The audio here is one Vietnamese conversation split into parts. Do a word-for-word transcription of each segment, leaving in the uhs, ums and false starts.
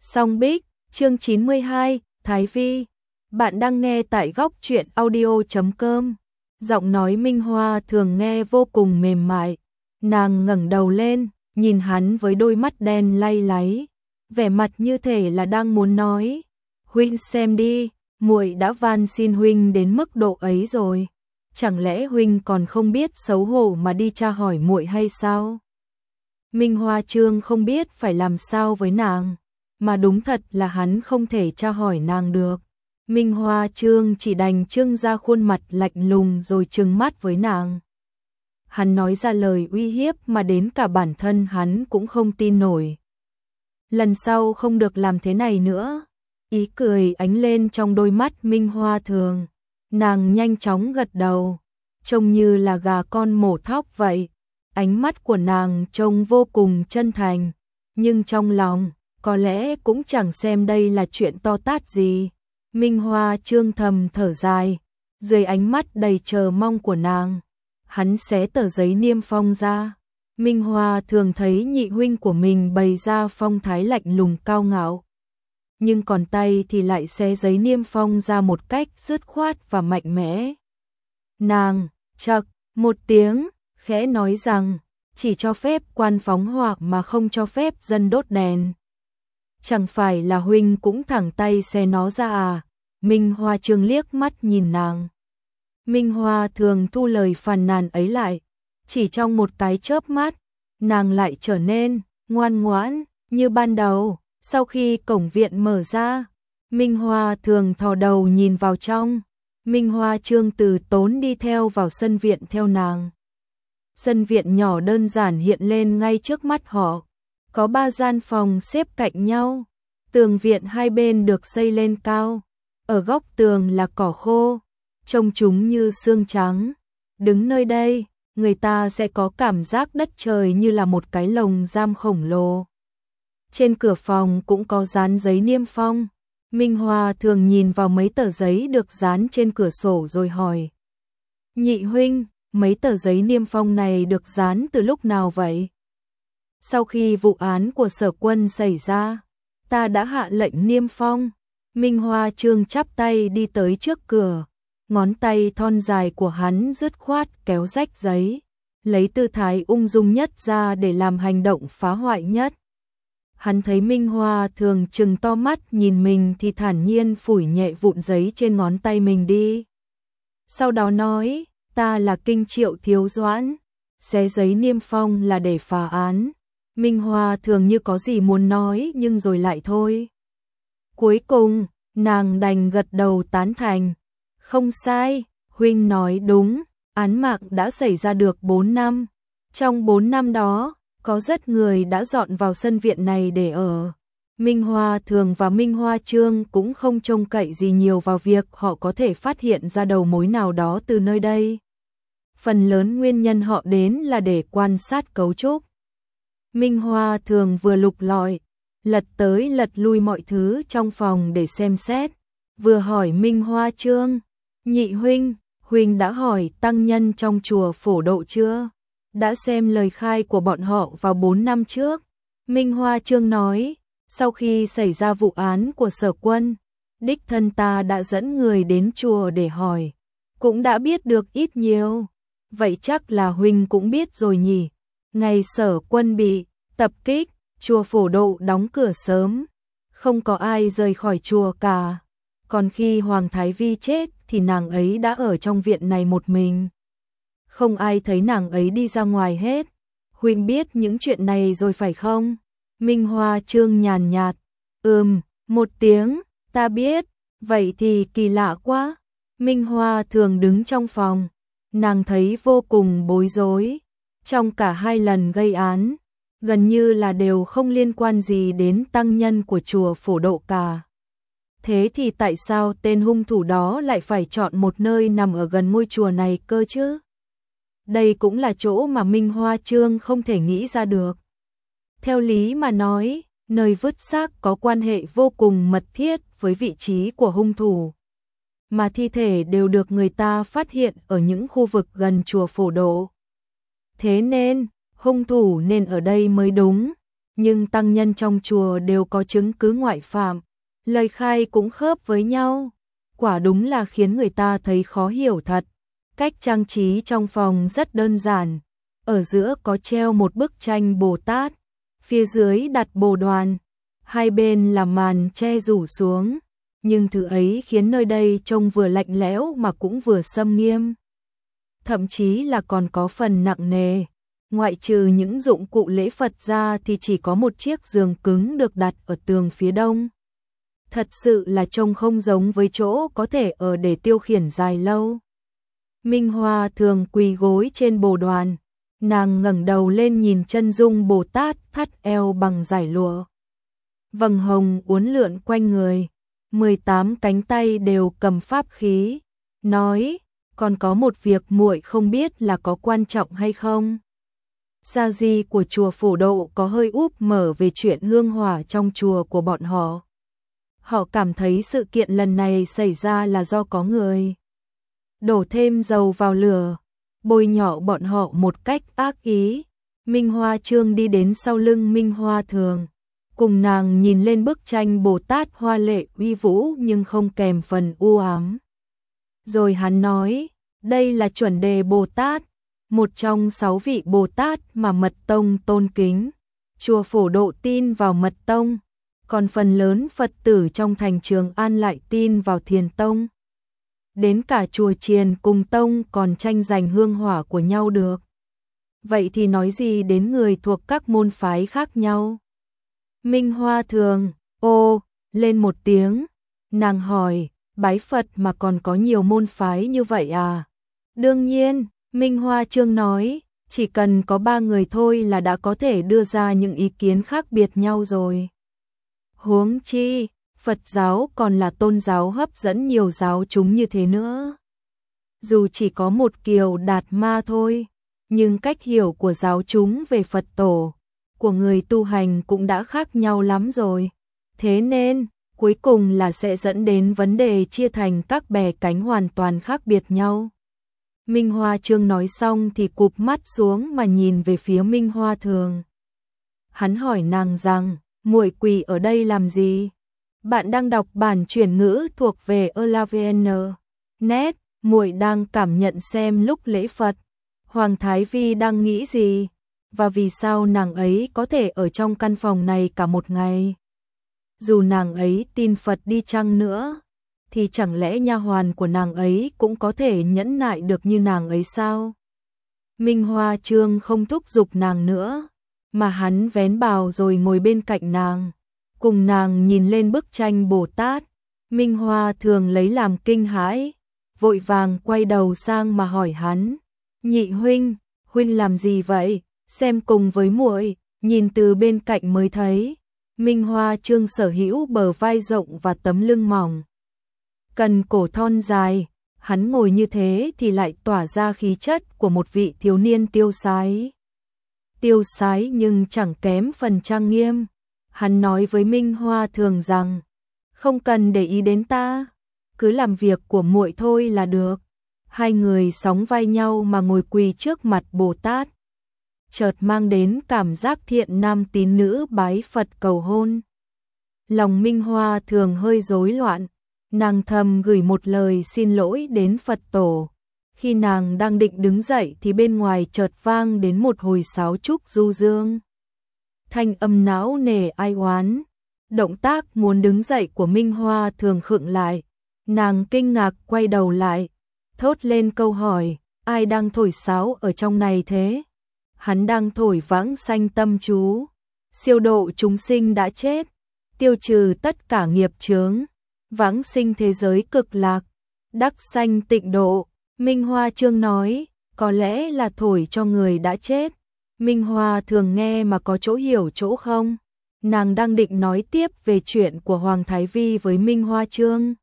Song Bích, chương chín mươi hai, Thái Vi. Bạn đang nghe tại góc truyện audio chấm com. Giọng nói Minh Hoa thường nghe vô cùng mềm mại. Nàng ngẩng đầu lên, nhìn hắn với đôi mắt đen lay láy, vẻ mặt như thể là đang muốn nói: "Huynh xem đi, muội đã van xin huynh đến mức độ ấy rồi, chẳng lẽ huynh còn không biết xấu hổ mà đi tra hỏi muội hay sao?" Minh Hoa Trương không biết phải làm sao với nàng, mà đúng thật là hắn không thể tra hỏi nàng được. Minh Hoa Trương chỉ đành trưng ra khuôn mặt lạnh lùng rồi trừng mắt với nàng. Hắn nói ra lời uy hiếp mà đến cả bản thân hắn cũng không tin nổi. Lần sau không được làm thế này nữa. Ý cười ánh lên trong đôi mắt Minh Hoa Thường. Nàng nhanh chóng gật đầu, trông như là gà con mổ thóc vậy. Ánh mắt của nàng trông vô cùng chân thành, nhưng trong lòng có lẽ cũng chẳng xem đây là chuyện to tát gì. Minh Hoa Trương thầm thở dài, dưới ánh mắt đầy chờ mong của nàng, hắn xé tờ giấy niêm phong ra. Minh Hoa thường thấy nhị huynh của mình bày ra phong thái lạnh lùng cao ngạo, nhưng còn tay thì lại xé giấy niêm phong ra một cách dứt khoát và mạnh mẽ. Nàng chậc một tiếng, khẽ nói rằng chỉ cho phép quan phóng hỏa mà không cho phép dân đốt đèn. Chẳng phải là huynh cũng thẳng tay xé nó ra à? Minh Hoa Trương liếc mắt nhìn nàng. Minh Hoa thường thu lời phàn nàn ấy lại, chỉ trong một cái chớp mắt, nàng lại trở nên ngoan ngoãn như ban đầu. Sau khi cổng viện mở ra, Minh Hoa thường thò đầu nhìn vào trong. Minh Hoa Trương từ tốn đi theo vào sân viện theo nàng. Sân viện nhỏ đơn giản hiện lên ngay trước mắt họ. Có ba gian phòng xếp cạnh nhau. Tường viện hai bên được xây lên cao. Ở góc tường là cỏ khô, trông chúng như xương trắng. Đứng nơi đây, người ta sẽ có cảm giác đất trời như là một cái lồng giam khổng lồ. Trên cửa phòng cũng có dán giấy niêm phong. Minh Hoa thường nhìn vào mấy tờ giấy được dán trên cửa sổ rồi hỏi: "Nhị huynh, mấy tờ giấy niêm phong này được dán từ lúc nào vậy?" "Sau khi vụ án của Sở Quân xảy ra, ta đã hạ lệnh niêm phong." Minh Hoa Trương chắp tay đi tới trước cửa, ngón tay thon dài của hắn dứt khoát kéo rách giấy, lấy tư thái ung dung nhất ra để làm hành động phá hoại nhất. Hắn thấy Minh Hoa thường trừng to mắt nhìn mình thì thản nhiên phủi nhẹ vụn giấy trên ngón tay mình đi. Sau đó nói: "Ta là Kinh Triệu Thiếu Doãn, xé giấy niêm phong là để phá án." Minh Hoa thường như có gì muốn nói nhưng rồi lại thôi. Cuối cùng, nàng đành gật đầu tán thành. "Không sai, huynh nói đúng, án mạng đã xảy ra được bốn năm. Trong bốn năm đó, có rất người đã dọn vào sân viện này để ở." Minh Hoa Thường và Minh Hoa Trương cũng không trông cậy gì nhiều vào việc họ có thể phát hiện ra đầu mối nào đó từ nơi đây. Phần lớn nguyên nhân họ đến là để quan sát cấu trúc. Minh Hoa Thường vừa lục lọi, lật tới lật lui mọi thứ trong phòng để xem xét, vừa hỏi Minh Hoa Trương: "Nhị huynh, huynh đã hỏi tăng nhân trong chùa Phổ Độ chưa? Đã xem lời khai của bọn họ vào bốn năm trước?" Minh Hoa Trương nói: "Sau khi xảy ra vụ án của Sở Quân, đích thân ta đã dẫn người đến chùa để hỏi, cũng đã biết được ít nhiều." "Vậy chắc là huynh cũng biết rồi nhỉ? Ngày Sở Quân bị tập kích, chùa Phổ Độ đóng cửa sớm, không có ai rời khỏi chùa cả. Còn khi Hoàng Thái Vi chết thì nàng ấy đã ở trong viện này một mình. Không ai thấy nàng ấy đi ra ngoài hết. Huynh biết những chuyện này rồi phải không?" Minh Hoa Trương nhàn nhạt: "Ừm, một tiếng, ta biết." "Vậy thì kỳ lạ quá." Minh Hoa Thường đứng trong phòng, nàng thấy vô cùng bối rối. Trong cả hai lần gây án, gần như là đều không liên quan gì đến tăng nhân của chùa Phổ Độ cả. Thế thì tại sao tên hung thủ đó lại phải chọn một nơi nằm ở gần ngôi chùa này cơ chứ? Đây cũng là chỗ mà Minh Hoa Trương không thể nghĩ ra được. Theo lý mà nói, nơi vứt xác có quan hệ vô cùng mật thiết với vị trí của hung thủ, mà thi thể đều được người ta phát hiện ở những khu vực gần chùa Phổ Độ. Thế nên, hung thủ nên ở đây mới đúng. nhưng tăng nhân trong chùa đều có chứng cứ ngoại phạm, lời khai cũng khớp với nhau, quả đúng là khiến người ta thấy khó hiểu thật. Cách trang trí trong phòng rất đơn giản, ở giữa có treo một bức tranh Bồ Tát, phía dưới đặt bồ đoàn, hai bên là màn che rủ xuống, nhưng thứ ấy khiến nơi đây trông vừa lạnh lẽo mà cũng vừa xâm nghiêm. Thậm chí là còn có phần nặng nề, ngoại trừ những dụng cụ lễ Phật ra thì chỉ có một chiếc giường cứng được đặt ở tường phía đông. Thật sự là trông không giống với chỗ có thể ở để tiêu khiển dài lâu. Minh Hoa thường quỳ gối trên bồ đoàn, nàng ngẩng đầu lên nhìn chân dung Bồ Tát thắt eo bằng dải lụa. Vầng hồng uốn lượn quanh người, mười tám cánh tay đều cầm pháp khí, nói, còn có một việc muội không biết là có quan trọng hay không. Sa di của chùa Phổ Độ có hơi úp mở về chuyện hương hỏa trong chùa của bọn họ. Họ cảm thấy sự kiện lần này xảy ra là do có người đổ thêm dầu vào lửa, bôi nhọ bọn họ một cách ác ý. Minh Hoa Trương đi đến sau lưng Minh Hoa Thường, cùng nàng nhìn lên bức tranh Bồ Tát hoa lệ uy vũ nhưng không kèm phần u ám. Rồi hắn nói, đây là chuẩn đề Bồ Tát, một trong sáu vị Bồ Tát mà Mật Tông tôn kính. Chùa Phổ Độ tin vào Mật Tông, còn phần lớn Phật tử trong thành Trường An lại tin vào Thiền Tông. Đến cả chùa Chiền cùng Tông còn tranh giành hương hỏa của nhau được. Vậy thì nói gì đến người thuộc các môn phái khác nhau? Minh Hoa Thường, ô, lên một tiếng, nàng hỏi, bái Phật mà còn có nhiều môn phái như vậy à? Đương nhiên, Minh Hoa Trương nói, chỉ cần có ba người thôi là đã có thể đưa ra những ý kiến khác biệt nhau rồi. Huống chi, Phật giáo còn là tôn giáo hấp dẫn nhiều giáo chúng như thế nữa. Dù chỉ có một kiểu đạt ma thôi, nhưng cách hiểu của giáo chúng về Phật tổ, của người tu hành cũng đã khác nhau lắm rồi. Thế nên, cuối cùng là sẽ dẫn đến vấn đề chia thành các bè cánh hoàn toàn khác biệt nhau. Minh Hoa Trương nói xong thì cụp mắt xuống mà nhìn về phía Minh Hoa Thường. Hắn hỏi nàng rằng, muội quỳ ở đây làm gì? Bạn đang đọc bản chuyển ngữ thuộc về Elavn. Net, muội đang cảm nhận xem lúc lễ Phật, Hoàng Thái Vi đang nghĩ gì, và vì sao nàng ấy có thể ở trong căn phòng này cả một ngày. Dù nàng ấy tin Phật đi chăng nữa, thì chẳng lẽ nha hoàn của nàng ấy cũng có thể nhẫn nại được như nàng ấy sao? Minh Hoa Trương không thúc giục nàng nữa, mà hắn vén bào rồi ngồi bên cạnh nàng, cùng nàng nhìn lên bức tranh Bồ Tát. Minh Hoa Thường lấy làm kinh hãi, vội vàng quay đầu sang mà hỏi hắn, nhị huynh, huynh làm gì vậy? Xem cùng với muội, nhìn từ bên cạnh mới thấy. Minh Hoa Trương sở hữu bờ vai rộng và tấm lưng mỏng, cần cổ thon dài, hắn ngồi như thế thì lại tỏa ra khí chất của một vị thiếu niên tiêu sái. Tiêu sái nhưng chẳng kém phần trang nghiêm. Hắn nói với Minh Hoa Thường rằng, không cần để ý đến ta, cứ làm việc của muội thôi là được. Hai người sóng vai nhau mà ngồi quỳ trước mặt Bồ Tát, chợt mang đến cảm giác thiện nam tín nữ bái Phật cầu hôn. Lòng Minh Hoa Thường hơi rối loạn, nàng thầm gửi một lời xin lỗi đến Phật tổ. Khi nàng đang định đứng dậy thì bên ngoài chợt vang đến một hồi sáo trúc du dương. Thanh âm não nề ai oán, động tác muốn đứng dậy của Minh Hoa Thường khựng lại. Nàng kinh ngạc quay đầu lại, thốt lên câu hỏi, ai đang thổi sáo ở trong này thế? Hắn đang thổi vãng sanh tâm chú, siêu độ chúng sinh đã chết, tiêu trừ tất cả nghiệp chướng, vãng sinh thế giới cực lạc, đắc sanh tịnh độ. Minh Hoa Trương nói, có lẽ là thổi cho người đã chết. Minh Hoa Thường nghe mà có chỗ hiểu chỗ không. Nàng đang định nói tiếp về chuyện của Hoàng Thái Vi với Minh Hoa Trương,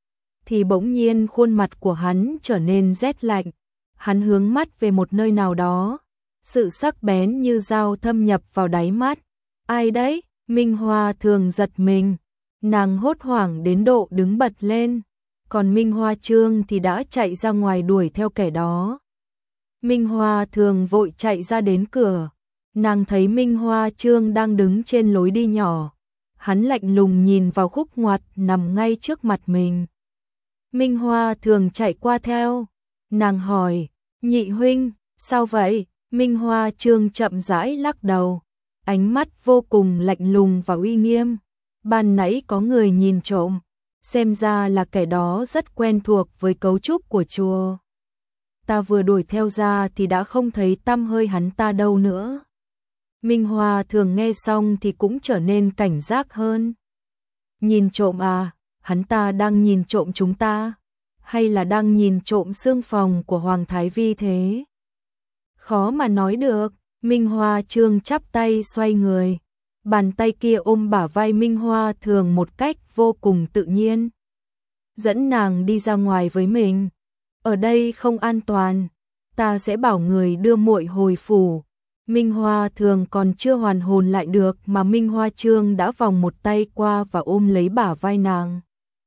thì bỗng nhiên khuôn mặt của hắn trở nên rét lạnh. Hắn hướng mắt về một nơi nào đó, sự sắc bén như dao thâm nhập vào đáy mắt. Ai đấy? Minh Hoa Thường giật mình, nàng hốt hoảng đến độ đứng bật lên, còn Minh Hoa Trương thì đã chạy ra ngoài đuổi theo kẻ đó. Minh Hoa Thường vội chạy ra đến cửa, nàng thấy Minh Hoa Trương đang đứng trên lối đi nhỏ. Hắn lạnh lùng nhìn vào khúc ngoặt nằm ngay trước mặt mình. Minh Hoa Thường chạy qua theo. Nàng hỏi, nhị huynh, sao vậy? Minh Hoa Trương chậm rãi lắc đầu. Ánh mắt vô cùng lạnh lùng và uy nghiêm. Ban nãy có người nhìn trộm. Xem ra là kẻ đó rất quen thuộc với cấu trúc của chùa. Ta vừa đuổi theo ra thì đã không thấy tăm hơi hắn ta đâu nữa. Minh Hoa Thường nghe xong thì cũng trở nên cảnh giác hơn. Nhìn trộm à, hắn ta đang nhìn trộm chúng ta, hay là đang nhìn trộm xương phòng của Hoàng Thái Vi thế? Khó mà nói được. Minh Hoa Trương chắp tay xoay người, bàn tay kia ôm bả vai Minh Hoa Thường một cách vô cùng tự nhiên. Dẫn nàng đi ra ngoài với mình. Ở đây không an toàn, ta sẽ bảo người đưa muội hồi phủ. Minh Hoa Thường còn chưa hoàn hồn lại được mà Minh Hoa Trương đã vòng một tay qua và ôm lấy bả vai nàng.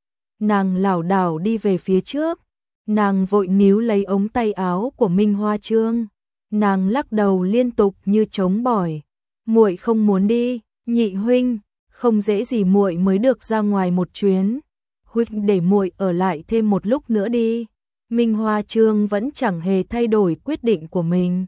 Nàng lảo đảo đi về phía trước, nàng vội níu lấy ống tay áo của Minh Hoa Trương. Nàng lắc đầu liên tục như trống bỏi. Muội không muốn đi, nhị huynh, không dễ gì muội mới được ra ngoài một chuyến. Huynh để muội ở lại thêm một lúc nữa đi. Minh Hoa Trương vẫn chẳng hề thay đổi quyết định của mình.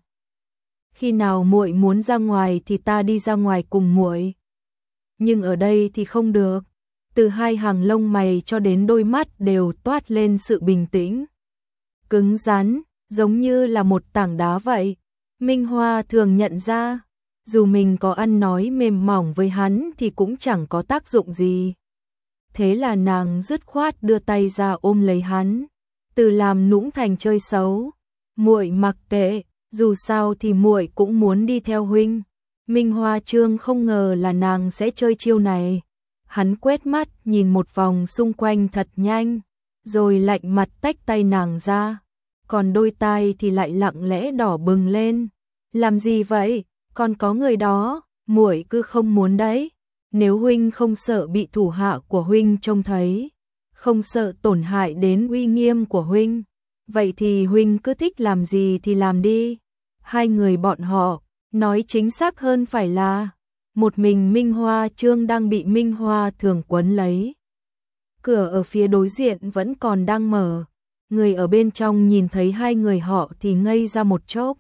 Khi nào muội muốn ra ngoài thì ta đi ra ngoài cùng muội. Nhưng ở đây thì không được. Từ hai hàng lông mày cho đến đôi mắt đều toát lên sự bình tĩnh. Cứng rắn, giống như là một tảng đá vậy. Minh Hoa Thường nhận ra, dù mình có ăn nói mềm mỏng với hắn thì cũng chẳng có tác dụng gì. Thế là nàng dứt khoát đưa tay ra ôm lấy hắn, từ làm nũng thành chơi xấu. Muội mặc kệ, dù sao thì muội cũng muốn đi theo huynh. Minh Hoa Trương không ngờ là nàng sẽ chơi chiêu này. Hắn quét mắt nhìn một vòng xung quanh thật nhanh, rồi lạnh mặt tách tay nàng ra. Còn đôi tai thì lại lặng lẽ đỏ bừng lên. Làm gì vậy? Còn có người đó, muội cứ không muốn đấy. Nếu huynh không sợ bị thủ hạ của huynh trông thấy, không sợ tổn hại đến uy nghiêm của huynh, vậy thì huynh cứ thích làm gì thì làm đi. Hai người bọn họ, nói chính xác hơn phải là một mình Minh Hoa Trương đang bị Minh Hoa Thường quấn lấy. Cửa ở phía đối diện vẫn còn đang mở. Người ở bên trong nhìn thấy hai người họ thì ngây ra một chốc.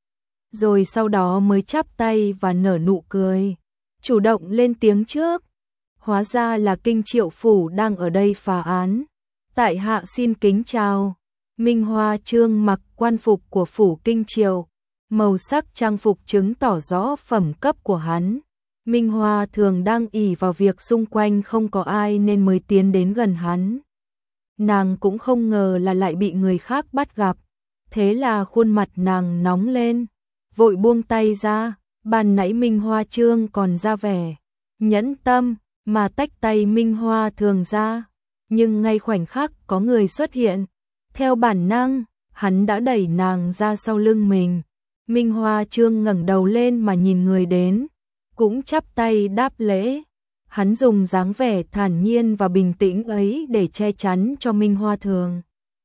Rồi sau đó mới chắp tay và nở nụ cười, chủ động lên tiếng trước. Hóa ra là Kinh Triệu Phủ đang ở đây phá án. Tại hạ xin kính chào. Minh Hoa Trương mặc quan phục của Phủ Kinh Triệu. Màu sắc trang phục chứng tỏ rõ phẩm cấp của hắn. Minh Hoa Thường đang ỷ vào việc xung quanh không có ai nên mới tiến đến gần hắn. Nàng cũng không ngờ là lại bị người khác bắt gặp. Thế là khuôn mặt nàng nóng lên, vội buông tay ra. Ban nãy Minh Hoa Trương còn ra vẻ nhẫn tâm mà tách tay Minh Hoa Thường ra. Nhưng ngay khoảnh khắc có người xuất hiện, theo bản năng, hắn đã đẩy nàng ra sau lưng mình. Minh Hoa Trương ngẩng đầu lên mà nhìn người đến, cũng chắp tay đáp lễ. Hắn dùng dáng vẻ thản nhiên và bình tĩnh ấy để che chắn cho Minh Hoa Thường.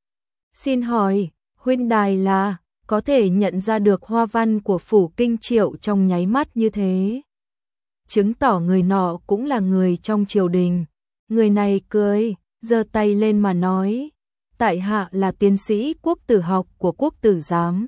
Xin hỏi, huynh đài là, có thể nhận ra được hoa văn của Phủ Kinh Triệu trong nháy mắt như thế, chứng tỏ người nọ cũng là người trong triều đình. Người này cười, giơ tay lên mà nói, tại hạ là tiến sĩ quốc tử học của quốc tử giám.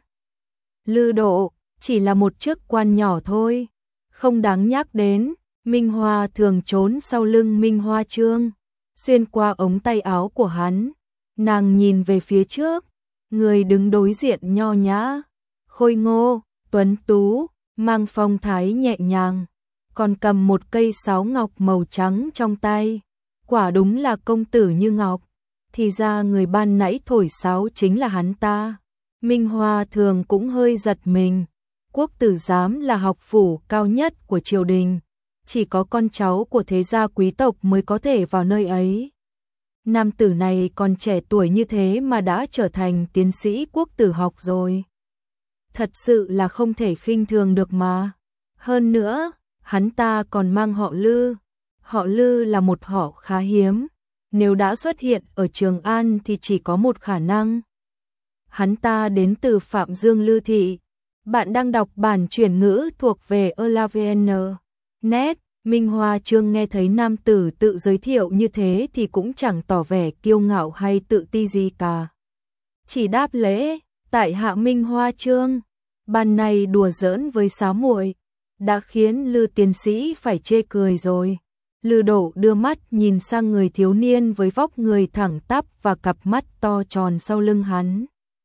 Lư Độ, chỉ là một chức quan nhỏ thôi, không đáng nhắc đến. Minh Hoa Thường trốn sau lưng Minh Hoa Trương, xuyên qua ống tay áo của hắn. Nàng nhìn về phía trước, người đứng đối diện nho nhã, khôi ngô, tuấn tú, mang phong thái nhẹ nhàng, còn cầm một cây sáo ngọc màu trắng trong tay. Quả đúng là công tử như ngọc. Thì ra người ban nãy thổi sáo chính là hắn ta. Minh Hoa Thường cũng hơi giật mình. Quốc tử giám là học phủ cao nhất của triều đình, chỉ có con cháu của thế gia quý tộc mới có thể vào nơi ấy. Nam tử này còn trẻ tuổi như thế mà đã trở thành tiến sĩ quốc tử học rồi. Thật sự là không thể khinh thường được mà. Hơn nữa, hắn ta còn mang họ Lư. Họ Lư là một họ khá hiếm. Nếu đã xuất hiện ở Trường An thì chỉ có một khả năng. Hắn ta đến từ Phạm Dương Lư Thị. Bạn đang đọc bản chuyển ngữ thuộc về elavn chấm net. Minh Hoa Chương nghe thấy nam tử tự giới thiệu như thế thì cũng chẳng tỏ vẻ kiêu ngạo hay tự ti gì cả. Chỉ đáp lễ, tại hạ Minh Hoa Chương, ban này đùa giỡn với Sáu muội đã khiến Lư tiến sĩ phải chê cười rồi. Lư Độ đưa mắt nhìn sang người thiếu niên với vóc người thẳng tắp và cặp mắt to tròn sau lưng hắn.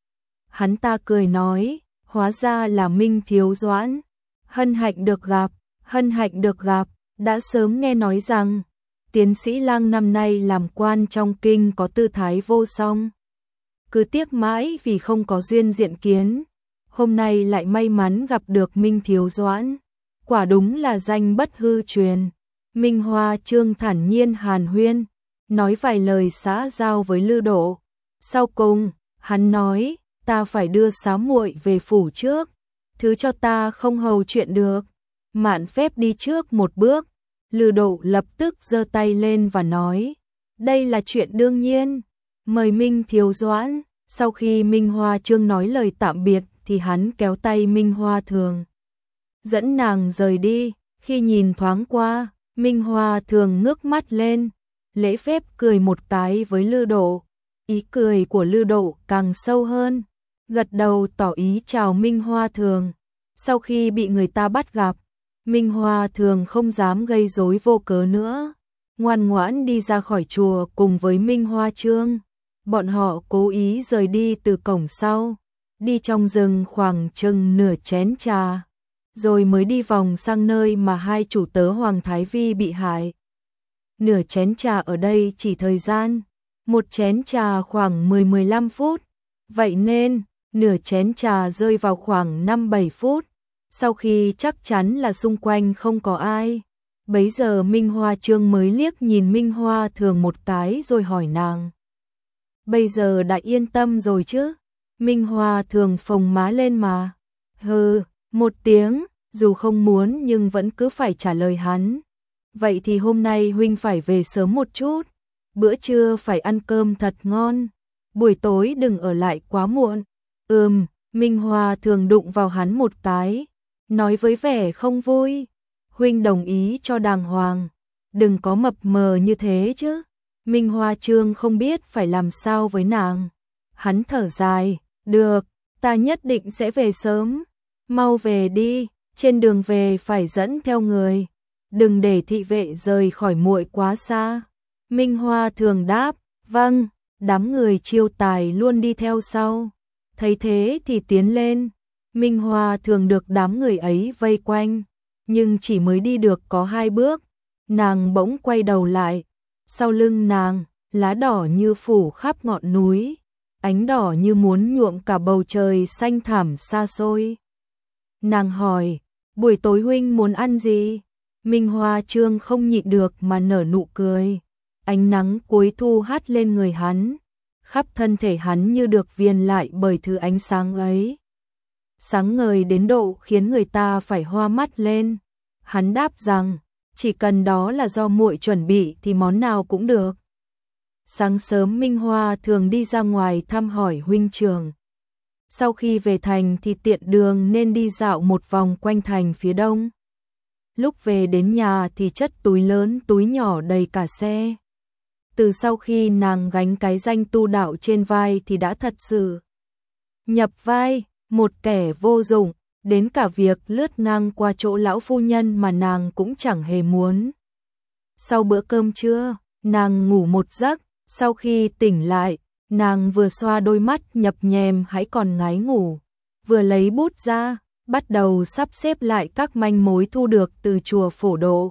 Hắn ta cười nói, hóa ra là Minh Thiếu Doãn, hân hạnh được gặp, hân hạnh được gặp, đã sớm nghe nói rằng tiến sĩ Lang năm nay làm quan trong kinh có tư thái vô song. Cứ tiếc mãi vì không có duyên diện kiến, hôm nay lại may mắn gặp được Minh Thiếu Doãn, quả đúng là danh bất hư truyền. Minh Hoa Chương thản nhiên hàn huyên, nói vài lời xã giao với Lư Độ. Sau cùng, hắn nói, ta phải đưa Sáu muội về phủ trước, thứ cho ta không hầu chuyện được, mạn phép đi trước một bước. Lư Độ lập tức giơ tay lên và nói, đây là chuyện đương nhiên, mời Minh Thiếu Doãn. Sau khi Minh Hoa Chương nói lời tạm biệt thì hắn kéo tay Minh Hoa Thường, dẫn nàng rời đi. Khi nhìn thoáng qua, Minh Hoa Thường ngước mắt lên, lễ phép cười một cái với Lư Độ. Ý cười của Lư Độ càng sâu hơn, gật đầu tỏ ý chào Minh Hoa Thường. Sau khi bị người ta bắt gặp, Minh Hoa Thường không dám gây rối vô cớ nữa, ngoan ngoãn đi ra khỏi chùa cùng với Minh Hoa Chương. Bọn họ cố ý rời đi từ cổng sau, đi trong rừng khoảng chừng nửa chén trà, rồi mới đi vòng sang nơi mà hai chủ tớ Hoàng Thái Vi bị hại. Nửa chén trà ở đây chỉ thời gian, một chén trà khoảng mười đến mười lăm phút, vậy nên nửa chén trà rơi vào khoảng năm đến bảy phút. Sau khi chắc chắn là xung quanh không có ai, bấy giờ Minh Hoa Chương mới liếc nhìn Minh Hoa Thường một cái rồi hỏi nàng, bây giờ đã yên tâm rồi chứ? Minh Hoa Thường phồng má lên mà, hừ, một tiếng, dù không muốn nhưng vẫn cứ phải trả lời hắn. Vậy thì hôm nay huynh phải về sớm một chút, bữa trưa phải ăn cơm thật ngon, buổi tối đừng ở lại quá muộn. Ừm, Minh Hoa Thường đụng vào hắn một cái, nói với vẻ không vui, huynh đồng ý cho đàng hoàng, đừng có mập mờ như thế chứ. Minh Hoa Chương không biết phải làm sao với nàng. Hắn thở dài, được, ta nhất định sẽ về sớm, mau về đi, trên đường về phải dẫn theo người, đừng để thị vệ rời khỏi muội quá xa. Minh Hoa Thường đáp, vâng, đám người chiêu tài luôn đi theo sau. Thấy thế thì tiến lên, Minh Hoa Thường được đám người ấy vây quanh, nhưng chỉ mới đi được có hai bước, nàng bỗng quay đầu lại, sau lưng nàng, lá đỏ như phủ khắp ngọn núi, ánh đỏ như muốn nhuộm cả bầu trời xanh thẳm xa xôi. Nàng hỏi, buổi tối huynh muốn ăn gì? Minh Hoa Chương không nhịn được mà nở nụ cười, ánh nắng cuối thu hắt lên người hắn, khắp thân thể hắn như được viền lại bởi thứ ánh sáng ấy. Sáng ngời đến độ khiến người ta phải hoa mắt lên. Hắn đáp rằng, chỉ cần đó là do muội chuẩn bị thì món nào cũng được. Sáng sớm Minh Hoa Thường đi ra ngoài thăm hỏi huynh trưởng. Sau khi về thành thì tiện đường nên đi dạo một vòng quanh thành phía đông. Lúc về đến nhà thì chất túi lớn túi nhỏ đầy cả xe. Từ sau khi nàng gánh cái danh tu đạo trên vai thì đã thật sự nhập vai, một kẻ vô dụng, đến cả việc lướt ngang qua chỗ lão phu nhân mà nàng cũng chẳng hề muốn. Sau bữa cơm trưa, nàng ngủ một giấc, sau khi tỉnh lại, nàng vừa xoa đôi mắt nhập nhèm hãy còn ngái ngủ, vừa lấy bút ra, bắt đầu sắp xếp lại các manh mối thu được từ chùa Phổ Độ.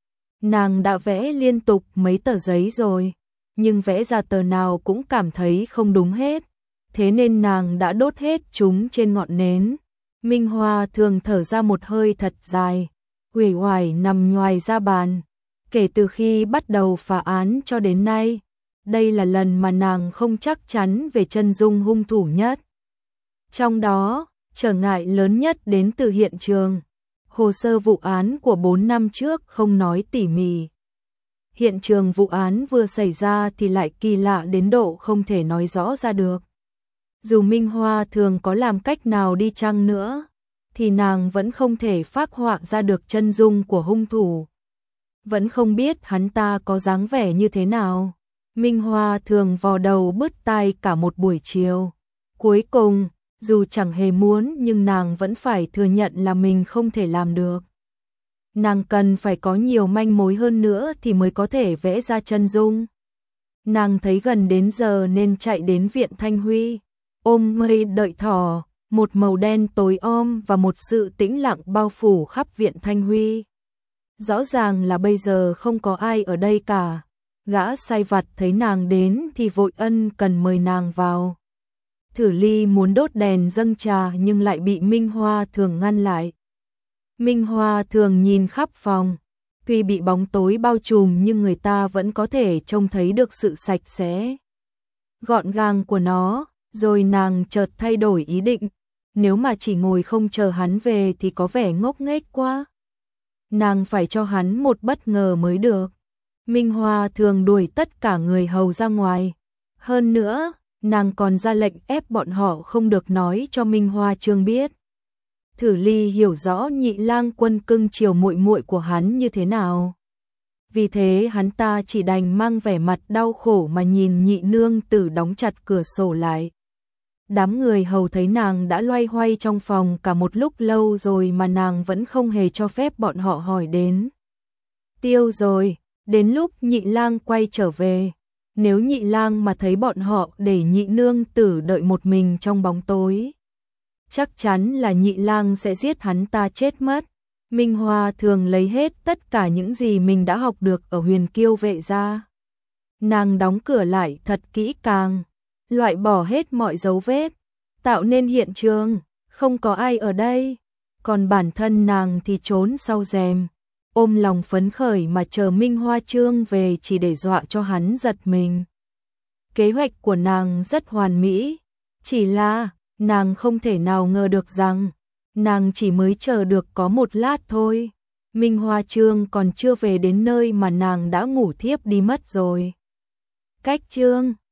Nàng đã vẽ liên tục mấy tờ giấy rồi, nhưng vẽ ra tờ nào cũng cảm thấy không đúng hết, thế nên nàng đã đốt hết chúng trên ngọn nến. Minh Hoa Thường thở ra một hơi thật dài, uể oải nằm nhoài ra bàn. Kể từ khi bắt đầu phá án cho đến nay, đây là lần mà nàng không chắc chắn về chân dung hung thủ nhất. Trong đó, trở ngại lớn nhất đến từ hiện trường. Hồ sơ vụ án của bốn năm trước không nói tỉ mỉ. Hiện trường vụ án vừa xảy ra thì lại kỳ lạ đến độ không thể nói rõ ra được. Dù Minh Hoa Thường có làm cách nào đi chăng nữa, thì nàng vẫn không thể phác họa ra được chân dung của hung thủ. Vẫn không biết hắn ta có dáng vẻ như thế nào. Minh Hoa thường vò đầu bứt tai cả một buổi chiều. Cuối cùng, dù chẳng hề muốn nhưng nàng vẫn phải thừa nhận là mình không thể làm được. Nàng cần phải có nhiều manh mối hơn nữa thì mới có thể vẽ ra chân dung. Nàng thấy gần đến giờ nên chạy đến viện Thanh Huy. Ôm mây đợi thỏ, một màu đen tối om và một sự tĩnh lặng bao phủ khắp viện Thanh Huy. Rõ ràng là bây giờ không có ai ở đây cả. Gã sai vặt thấy nàng đến thì vội ân cần mời nàng vào. Thử Ly muốn đốt đèn dâng trà nhưng lại bị Minh Hoa Thường ngăn lại. Minh Hoa Thường nhìn khắp phòng, tuy bị bóng tối bao trùm nhưng người ta vẫn có thể trông thấy được sự sạch sẽ, gọn gàng của nó, rồi nàng chợt thay đổi ý định, nếu mà chỉ ngồi không chờ hắn về thì có vẻ ngốc nghếch quá. Nàng phải cho hắn một bất ngờ mới được. Minh Hoa Thường đuổi tất cả người hầu ra ngoài. Hơn nữa, nàng còn ra lệnh ép bọn họ không được nói cho Minh Hoa Trương biết. Thử Ly hiểu rõ Nhị Lang Quân cưng chiều muội muội của hắn như thế nào. Vì thế hắn ta chỉ đành mang vẻ mặt đau khổ mà nhìn Nhị nương tử đóng chặt cửa sổ lại. Đám người hầu thấy nàng đã loay hoay trong phòng cả một lúc lâu rồi mà nàng vẫn không hề cho phép bọn họ hỏi đến. Tiêu rồi, đến lúc Nhị Lang quay trở về. Nếu Nhị Lang mà thấy bọn họ để Nhị nương tử đợi một mình trong bóng tối, chắc chắn là Nhị Lang sẽ giết hắn ta chết mất. Minh Hoa Thường lấy hết tất cả những gì mình đã học được ở Huyền Kiêu vệ ra. Nàng đóng cửa lại thật kỹ càng, loại bỏ hết mọi dấu vết, tạo nên hiện trường, không có ai ở đây. Còn bản thân nàng thì trốn sau rèm, ôm lòng phấn khởi mà chờ Minh Hoa Trương về chỉ để dọa cho hắn giật mình. Kế hoạch của nàng rất hoàn mỹ, chỉ là nàng không thể nào ngờ được rằng nàng chỉ mới chờ được có một lát thôi. Minh Hoa Trương còn chưa về đến nơi mà nàng đã ngủ thiếp đi mất rồi. Cách chương